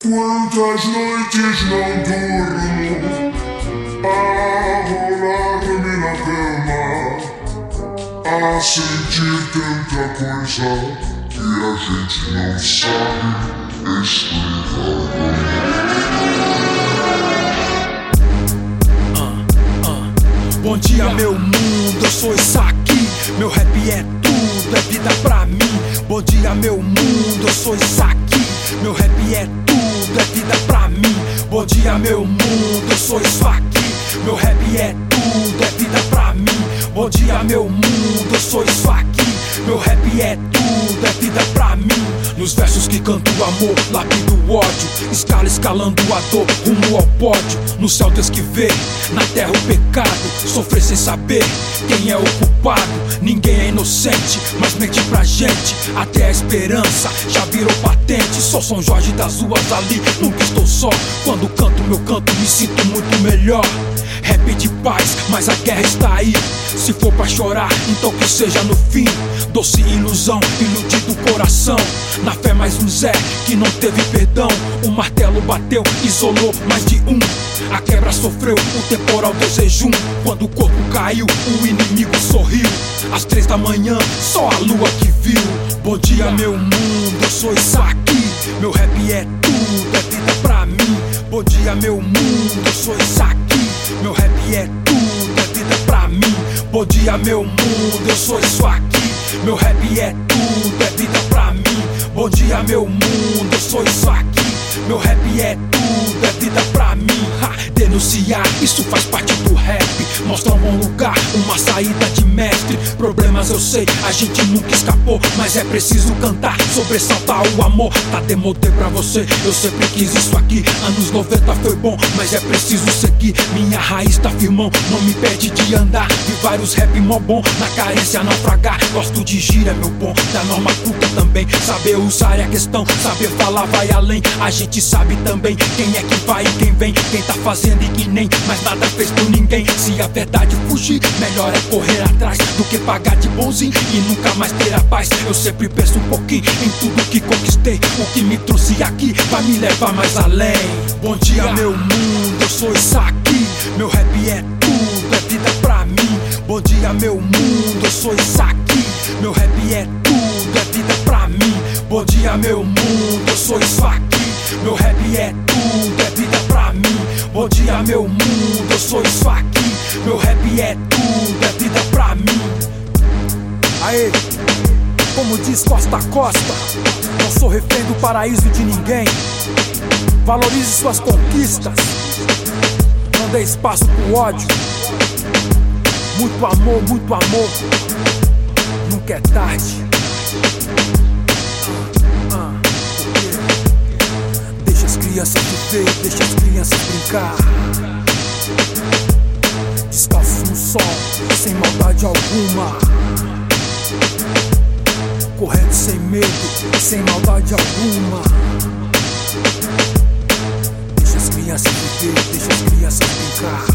Quantas noites não durmo a rolar-me na cama, a sentir tanta coisa que a gente não sabe explicar. Bom dia, meu mundo, eu sou isso aqui. Meu rap é tudo, é vida pra mim. Bom dia, meu mundo, eu sou isso aqui. Meu rap é tudo, é vida pra mim. Bom dia, meu mundo, eu sou isso aqui. Meu rap é tudo, é vida pra mim. Bom dia, meu mundo, eu sou isso aqui. Meu rap é tudo, é vida pra mim. Nos versos que canto o amor, lapido o ódio, escala escalando a dor, rumo ao pódio. No céu Deus que vê, na terra o pecado, sofrer sem saber quem é o culpado. Ninguém é inocente, mas mente pra gente, até a esperança já virou patente. Sou São Jorge das ruas ali, nunca estou só. Quando canto meu canto me sinto muito melhor. Rap de paz, mas a guerra está aí. Se for pra chorar, então que seja no fim. Doce ilusão, iludido o coração. Na fé mais um Zé que não teve perdão. O martelo bateu, isolou mais de um. A quebra sofreu o temporal desejum. Quando o corpo caiu, o inimigo sorriu. Às 3 da manhã, só a lua que viu. Bom dia, meu mundo, eu sou isso aqui. Meu rap é tudo, é vida pra mim. Bom dia, meu mundo, eu sou isso aqui. Meu rap é tudo, é vida pra mim. Bom dia, meu mundo, eu sou isso aqui. Meu rap é tudo, é vida pra mim. Bom dia, meu mundo, eu sou isso aqui. Meu rap é tudo, é vida pra mim. Denunciar, isso faz parte do rap. Mostra um bom lugar, uma saída de mestre. Problemas eu sei, a gente nunca escapou, mas é preciso cantar, sobressaltar o amor. Tá demodê pra você, eu sempre quis isso aqui. Anos 90 foi bom, mas é preciso seguir. Minha raiz tá firmão, não me pede de andar. Vi vários rap mó bom, na carência naufragar. Gosto de gíria, meu bom, da norma culta também. Saber usar é a questão, saber falar vai além. A gente sabe também quem é que vai e quem vem. Quem tá fazendo e que nem, mas nada fez por ninguém. Se a verdade fugir, melhor é correr atrás do que pagar de bonzinho e nunca mais ter a paz. Eu sempre penso um pouquinho em tudo que conquistei. O que me trouxe aqui vai me levar mais além. Bom dia, meu mundo, eu sou isso aqui. Meu rap é tudo, é vida pra mim. Bom dia, meu mundo, eu sou isso aqui. Meu rap é tudo, é vida pra mim. Bom dia, meu mundo, eu sou isso aqui. Meu rap é tudo, é vida pra mim. Bom dia, meu mundo, eu sou isso aqui. Meu rap é tudo, é vida pra mim. Aê, como diz Costa a Costa, não sou refém do paraíso de ninguém. Valorize suas conquistas, não dê espaço pro ódio. Muito amor, nunca é tarde. Deixa as crianças viver, deixa as crianças brincar. Descalços no sol, sem maldade alguma. Correndo sem medo, sem maldade alguma. Deixa as crianças viver, deixa as crianças brincar.